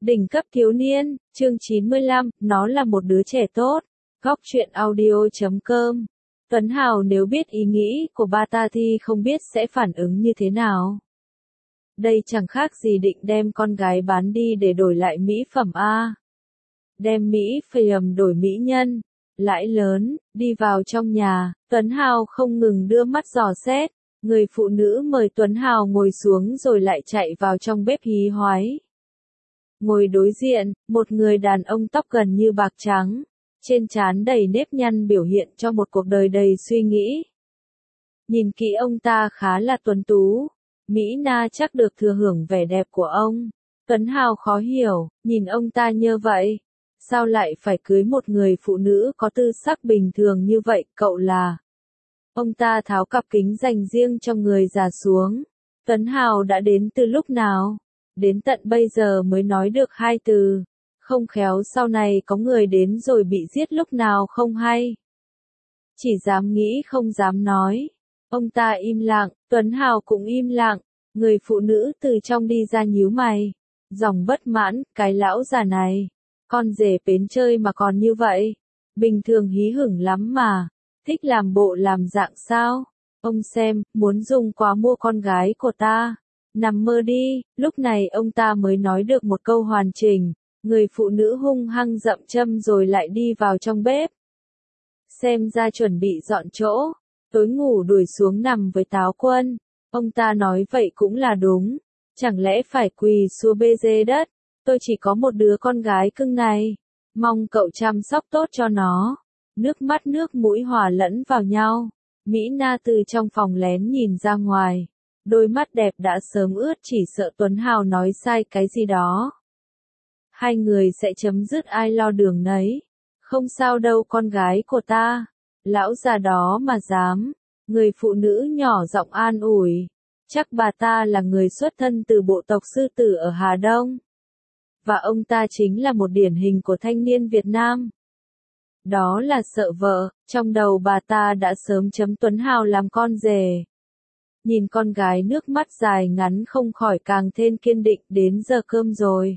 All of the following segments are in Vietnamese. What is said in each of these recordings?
Đỉnh cấp thiếu niên, chương 95, nó là một đứa trẻ tốt. Góc truyện audio.com. Tuấn Hào nếu biết ý nghĩ của ba ta thì không biết sẽ phản ứng như thế nào. Đây chẳng khác gì định đem con gái bán đi để đổi lại mỹ phẩm a. Đem mỹ phẩm đổi mỹ nhân. Lãi lớn, đi vào trong nhà, Tuấn Hào không ngừng đưa mắt dò xét. Người phụ nữ mời Tuấn Hào ngồi xuống rồi lại chạy vào trong bếp hí hoái. Ngồi đối diện, một người đàn ông tóc gần như bạc trắng, trên trán đầy nếp nhăn biểu hiện cho một cuộc đời đầy suy nghĩ. Nhìn kỹ ông ta khá là tuấn tú, Mỹ Na chắc được thừa hưởng vẻ đẹp của ông. Tuấn Hào khó hiểu, nhìn ông ta như vậy, sao lại phải cưới một người phụ nữ có tư sắc bình thường như vậy, cậu là... Ông ta tháo cặp kính dành riêng cho người già xuống. Tuấn Hào đã đến từ lúc nào? Đến tận bây giờ mới nói được 2 từ. Không khéo sau này có người đến rồi bị giết lúc nào không hay. Chỉ dám nghĩ không dám nói. Ông ta im lặng, Tuấn Hào cũng im lặng. Người phụ nữ từ trong đi ra nhíu mày. Giọng bất mãn, cái lão già này. Con rể bến chơi mà còn như vậy. Bình thường hí hửng lắm mà. Thích làm bộ làm dạng sao? Ông xem, muốn dùng quá mua con gái của ta. Nằm mơ đi, lúc này ông ta mới nói được một câu hoàn chỉnh. Người phụ nữ hung hăng dậm châm rồi lại đi vào trong bếp. Xem ra chuẩn bị dọn chỗ. Tối ngủ đuổi xuống nằm với Táo Quân. Ông ta nói vậy cũng là đúng. Chẳng lẽ phải quỳ xuống bê dê đất. Tôi chỉ có một đứa con gái cưng này. Mong cậu chăm sóc tốt cho nó. Nước mắt nước mũi hòa lẫn vào nhau. Mỹ Na từ trong phòng lén nhìn ra ngoài. Đôi mắt đẹp đã sớm ướt chỉ sợ Tuấn Hào nói sai cái gì đó. Hai người sẽ chấm dứt ai lo đường nấy. Không sao đâu con gái của ta. Lão già đó mà dám. Người phụ nữ nhỏ giọng an ủi. Chắc bà ta là người xuất thân từ bộ tộc sư tử ở Hà Đông. Và ông ta chính là một điển hình của thanh niên Việt Nam. Đó là sợ vợ, trong đầu bà ta đã sớm chấm Tuấn Hào làm con rể. Nhìn con gái nước mắt dài ngắn không khỏi càng thêm kiên định, đến giờ cơm rồi.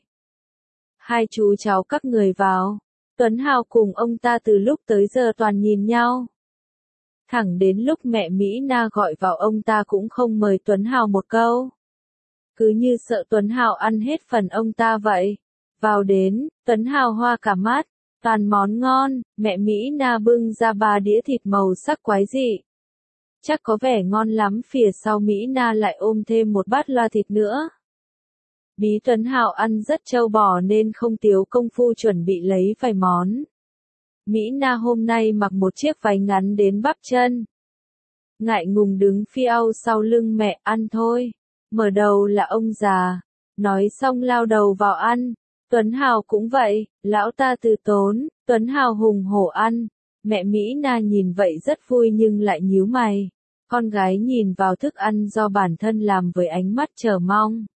Hai chú cháu các người vào. Tuấn Hào cùng ông ta từ lúc tới giờ toàn nhìn nhau. Thẳng đến lúc mẹ Mỹ Na gọi vào ông ta cũng không mời Tuấn Hào một câu. Cứ như sợ Tuấn Hào ăn hết phần ông ta vậy. Vào đến, Tuấn Hào hoa cả mắt. Toàn món ngon, mẹ Mỹ Na bưng ra 3 đĩa thịt màu sắc quái dị. Chắc có vẻ ngon lắm, phía sau Mỹ Na lại ôm thêm một bát loa thịt nữa. Bí Tuấn Hào ăn rất trâu bò nên không thiếu công phu chuẩn bị lấy vài món. Mỹ Na hôm nay mặc một chiếc váy ngắn đến bắp chân. Ngại ngùng đứng phiêu sau lưng mẹ, ăn thôi. Mở đầu là ông già. Nói xong lao đầu vào ăn. Tuấn Hào cũng vậy, lão ta từ tốn, Tuấn Hào hùng hổ ăn. Mẹ Mỹ Na nhìn vậy rất vui nhưng lại nhíu mày. Con gái nhìn vào thức ăn do bản thân làm với ánh mắt chờ mong.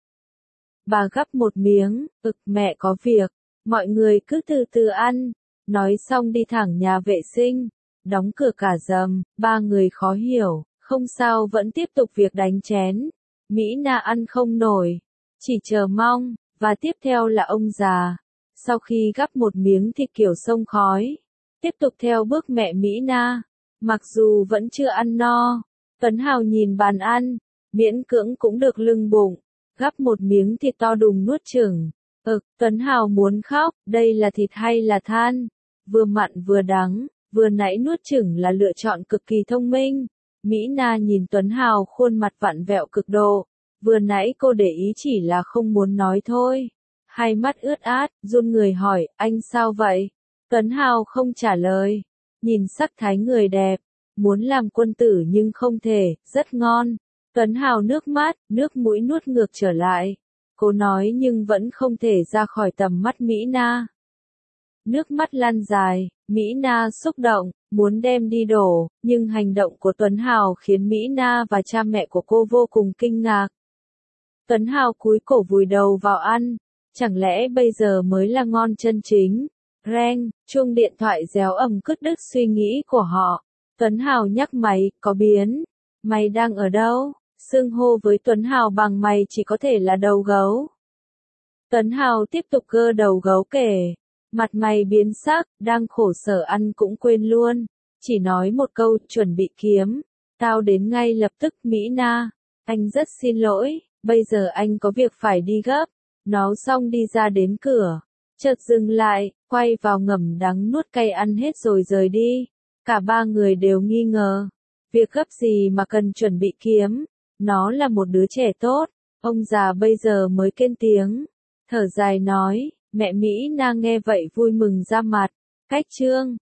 Bà gắp một miếng, mẹ có việc, mọi người cứ từ từ ăn. Nói xong đi thẳng nhà vệ sinh, đóng cửa cả rầm, 3 người khó hiểu, không sao vẫn tiếp tục việc đánh chén. Mỹ Na ăn không nổi, chỉ chờ mong. Và tiếp theo là ông già. Sau khi gắp một miếng thịt kiểu sông khói, tiếp tục theo bước mẹ Mỹ Na. Mặc dù vẫn chưa ăn no, Tuấn Hào nhìn bàn ăn, miễn cưỡng cũng được lưng bụng. Gắp một miếng thịt to đùng nuốt chửng. Tuấn Hào muốn khóc, đây là thịt hay là than? Vừa mặn vừa đắng, vừa nãy nuốt chửng là lựa chọn cực kỳ thông minh. Mỹ Na nhìn Tuấn Hào khuôn mặt vặn vẹo cực độ. Vừa nãy cô để ý chỉ là không muốn nói thôi. Hai mắt ướt át, run người hỏi, anh sao vậy? Tuấn Hào không trả lời. Nhìn sắc thái người đẹp. Muốn làm quân tử nhưng không thể, rất ngon. Tuấn Hào nước mắt, nước mũi nuốt ngược trở lại. Cô nói nhưng vẫn không thể ra khỏi tầm mắt Mỹ Na. Nước mắt lăn dài, Mỹ Na xúc động, muốn đem đi đổ, nhưng hành động của Tuấn Hào khiến Mỹ Na và cha mẹ của cô vô cùng kinh ngạc. Tuấn Hào cúi cổ vùi đầu vào ăn, chẳng lẽ bây giờ mới là ngon chân chính? Reng, chuông điện thoại réo ầm cứt đứt suy nghĩ của họ. Tuấn Hào nhắc máy, có biến. Mày đang ở đâu? Xưng hô với Tuấn Hào bằng mày chỉ có thể là đầu gấu. Tuấn Hào tiếp tục gơ đầu gấu kể. Mặt mày biến sắc, đang khổ sở ăn cũng quên luôn. Chỉ nói một câu, chuẩn bị kiếm. Tao đến ngay lập tức, Mỹ Na. Anh rất xin lỗi, bây giờ anh có việc phải đi gấp. Nói xong đi ra đến cửa. Chợt dừng lại, quay vào ngậm đắng nuốt cay ăn hết rồi rời đi. Cả ba người đều nghi ngờ. Việc gấp gì mà cần chuẩn bị kiếm. Nó là một đứa trẻ tốt. Ông già bây giờ mới lên tiếng. Thở dài nói, mẹ Mỹ Na nghe vậy vui mừng ra mặt. Cách chương